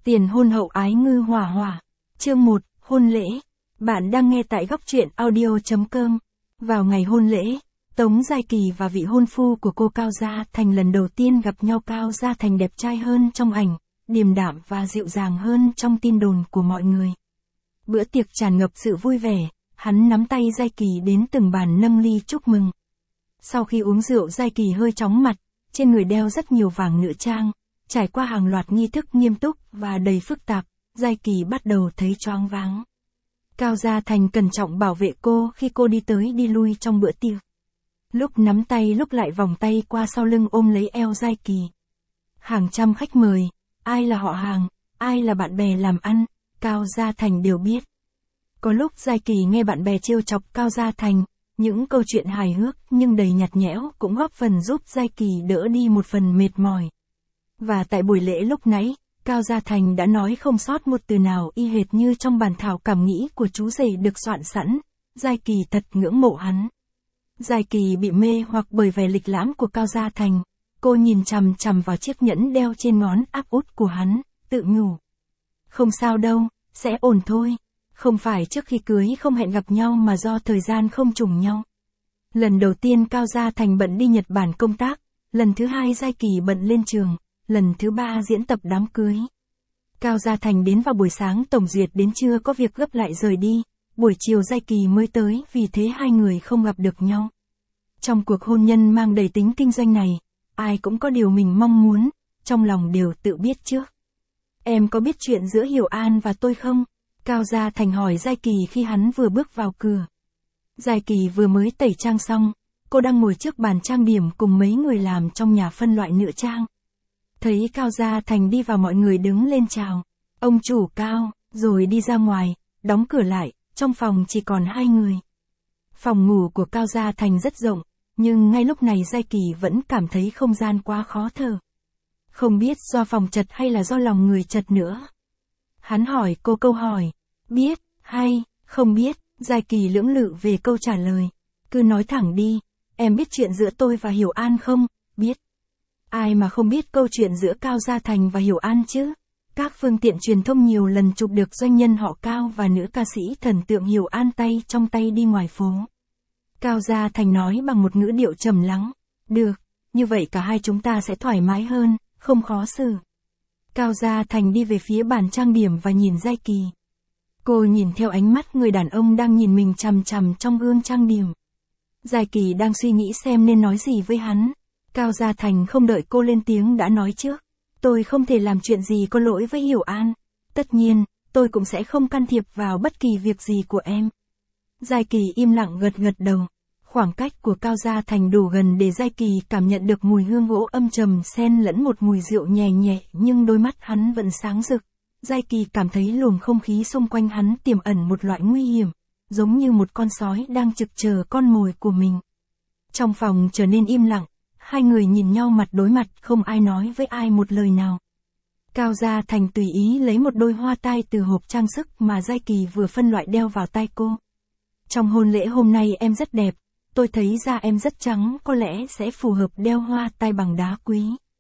Tiền hôn hậu ái ngư hỏa hỏa. Chương 1, hôn lễ. Bạn đang nghe tại góc truyện audio.com. Vào ngày hôn lễ, Tống Giai Kỳ và vị hôn phu của cô Cao Gia Thành lần đầu tiên gặp nhau. Cao Gia Thành đẹp trai hơn trong ảnh, điềm đạm và dịu dàng hơn trong tin đồn của mọi người. Bữa tiệc tràn ngập sự vui vẻ, hắn nắm tay Giai Kỳ đến từng bàn nâng ly chúc mừng. Sau khi uống rượu, Giai Kỳ hơi chóng mặt, trên người đeo rất nhiều vàng nữ trang. Trải qua hàng loạt nghi thức nghiêm túc và đầy phức tạp, Giai Kỳ bắt đầu thấy choáng váng. Cao Gia Thành cẩn trọng bảo vệ cô khi cô đi tới đi lui trong bữa tiệc. Lúc nắm tay lúc lại vòng tay qua sau lưng ôm lấy eo Giai Kỳ. Hàng trăm khách mời, ai là họ hàng, ai là bạn bè làm ăn, Cao Gia Thành đều biết. Có lúc Giai Kỳ nghe bạn bè trêu chọc Cao Gia Thành, những câu chuyện hài hước nhưng đầy nhạt nhẽo cũng góp phần giúp Giai Kỳ đỡ đi một phần mệt mỏi. Và tại buổi lễ lúc nãy, Cao Gia Thành đã nói không sót một từ nào, y hệt như trong bản thảo cảm nghĩ của chú rể được soạn sẵn. Giai Kỳ thật ngưỡng mộ hắn. Giai Kỳ bị mê hoặc bởi vẻ lịch lãm của Cao Gia Thành. Cô nhìn chằm chằm vào chiếc nhẫn đeo trên ngón áp út của hắn, tự nhủ. Không sao đâu, sẽ ổn thôi. Không phải trước khi cưới không hẹn gặp nhau mà do thời gian không trùng nhau. Lần đầu tiên Cao Gia Thành bận đi Nhật Bản công tác, lần thứ hai Giai Kỳ bận lên trường, lần thứ ba diễn tập đám cưới. Cao Gia Thành đến vào buổi sáng tổng duyệt, đến trưa có việc gấp lại rời đi, buổi chiều Giai Kỳ mới tới, vì thế hai người không gặp được nhau. Trong cuộc hôn nhân mang đầy tính kinh doanh này, ai cũng có điều mình mong muốn, trong lòng đều tự biết trước. Em có biết chuyện giữa Hiểu An và tôi không? Cao Gia Thành hỏi Giai Kỳ khi hắn vừa bước vào cửa. Giai Kỳ vừa mới tẩy trang xong, cô đang ngồi trước bàn trang điểm cùng mấy người làm trong nhà phân loại nữ trang. Thấy Cao Gia Thành đi vào, mọi người đứng lên chào. Ông chủ Cao, rồi đi ra ngoài, đóng cửa lại, trong phòng chỉ còn hai người. Phòng ngủ của Cao Gia Thành rất rộng, nhưng ngay lúc này Giai Kỳ vẫn cảm thấy không gian quá khó thở. Không biết do phòng chật hay là do lòng người chật nữa. Hắn hỏi cô câu hỏi, biết, hay, không biết, Giai Kỳ lưỡng lự về câu trả lời. Cứ nói thẳng đi, em biết chuyện giữa tôi và Hiểu An không? Biết. Ai mà không biết câu chuyện giữa Cao Gia Thành và Hiểu An chứ? Các phương tiện truyền thông nhiều lần chụp được doanh nhân họ Cao và nữ ca sĩ thần tượng Hiểu An tay trong tay đi ngoài phố. Cao Gia Thành nói bằng một ngữ điệu trầm lắng. Được, như vậy cả hai chúng ta sẽ thoải mái hơn, không khó xử. Cao Gia Thành đi về phía bàn trang điểm và nhìn Giai Kỳ. Cô nhìn theo ánh mắt người đàn ông đang nhìn mình chằm chằm trong gương trang điểm. Giai Kỳ đang suy nghĩ xem nên nói gì với hắn. Cao Gia Thành không đợi cô lên tiếng đã nói trước. Tôi không thể làm chuyện gì có lỗi với Hiểu An. Tất nhiên, tôi cũng sẽ không can thiệp vào bất kỳ việc gì của em. Giai Kỳ im lặng gật gật đầu. Khoảng cách của Cao Gia Thành đủ gần để Giai Kỳ cảm nhận được mùi hương gỗ âm trầm xen lẫn một mùi rượu nhẹ nhẹ, nhưng đôi mắt hắn vẫn sáng rực. Giai Kỳ cảm thấy luồng không khí xung quanh hắn tiềm ẩn một loại nguy hiểm, giống như một con sói đang trực chờ con mồi của mình. Trong phòng trở nên im lặng, hai người nhìn nhau mặt đối mặt, không ai nói với ai một lời nào. Cao Gia Thành tùy ý lấy một đôi hoa tai từ hộp trang sức mà Giai Kỳ vừa phân loại đeo vào tai cô. Trong hôn lễ hôm nay em rất đẹp, tôi thấy da em rất trắng, có lẽ sẽ phù hợp đeo hoa tai bằng đá quý.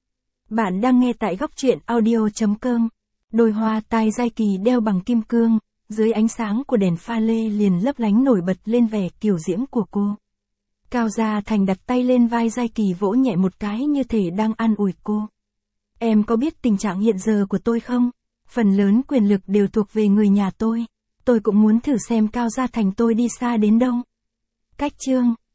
Bạn đang nghe tại góc truyện audio.com. Đôi hoa tai Giai Kỳ đeo bằng kim cương, dưới ánh sáng của đèn pha lê liền lấp lánh nổi bật lên vẻ kiều diễm của cô. Cao Gia Thành đặt tay lên vai Giai Kỳ vỗ nhẹ một cái như thể đang an ủi cô. Em có biết tình trạng hiện giờ của tôi không? Phần lớn quyền lực đều thuộc về người nhà tôi. Tôi cũng muốn thử xem Cao Gia Thành tôi đi xa đến đâu. Cách chương